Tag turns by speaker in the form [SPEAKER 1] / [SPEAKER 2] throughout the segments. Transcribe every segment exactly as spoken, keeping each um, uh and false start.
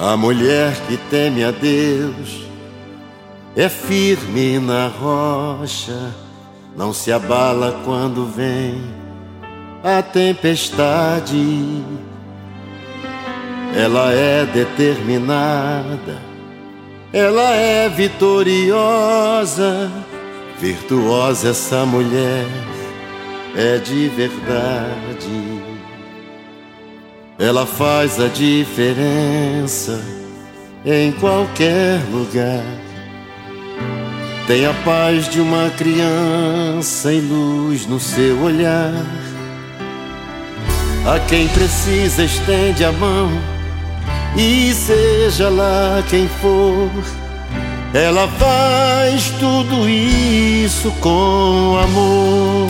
[SPEAKER 1] A mulher que teme a Deus é firme na rocha, não se abala quando vem a tempestade. Ela é determinada, ela é vitoriosa, virtuosa essa mulher é de verdade. Ela faz a diferença em qualquer lugar. Tem a paz de uma criança e luz no seu olhar. A quem precisa estende a mão, e seja lá quem for, ela faz tudo isso com amor.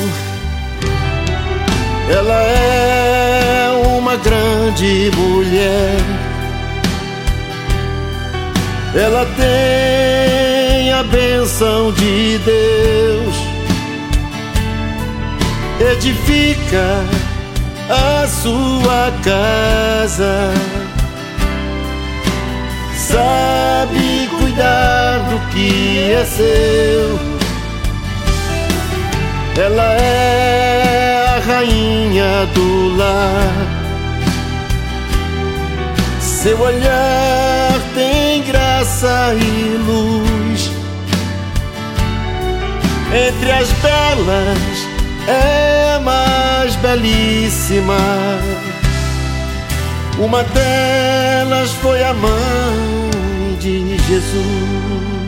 [SPEAKER 1] Ela é uma grande mulher, ela tem a bênção de Deus, edifica a sua casa, sabe cuidar do que é seu. Ela é a rainha do lar, seu olhar tem graça e luz. Entre as belas é a mais belíssima. Uma delas foi a mãe de Jesus.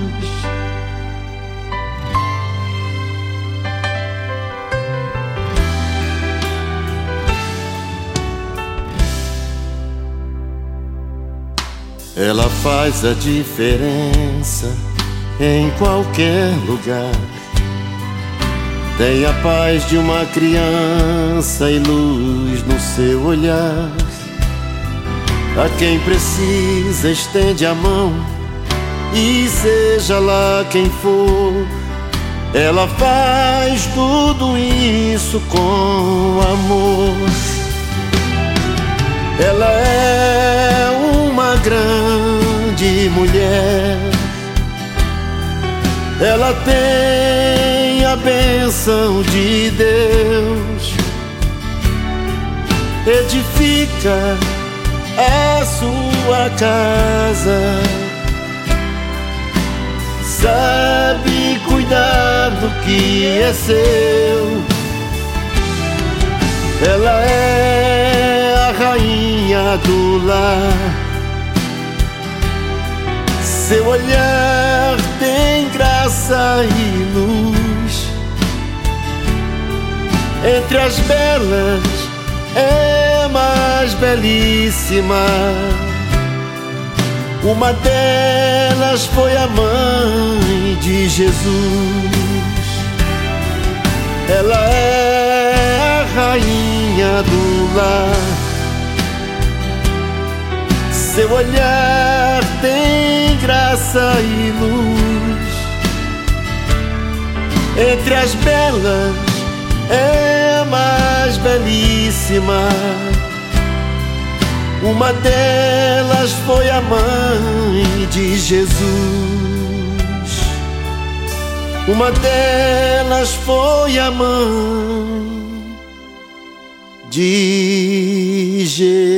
[SPEAKER 1] Ela faz a diferença em qualquer lugar. Tem a paz de uma criança e luz no seu olhar. A quem precisa estende a mão, e seja lá quem for, ela faz tudo isso com amor. Ela é uma grande mulher, ela tem a bênção de Deus, edifica a sua casa, sabe cuidar do que é seu. Ela é a rainha do lar, seu olhar tem graça e luz. Entre as belas é a mais belíssima. Uma delas foi a mãe de Jesus. Ela é a rainha do lar, seu olhar tem graça e luz. Entre as belas é a mais belíssima. Uma delas foi a mãe de Jesus. Uma delas foi a mãe de Jesus.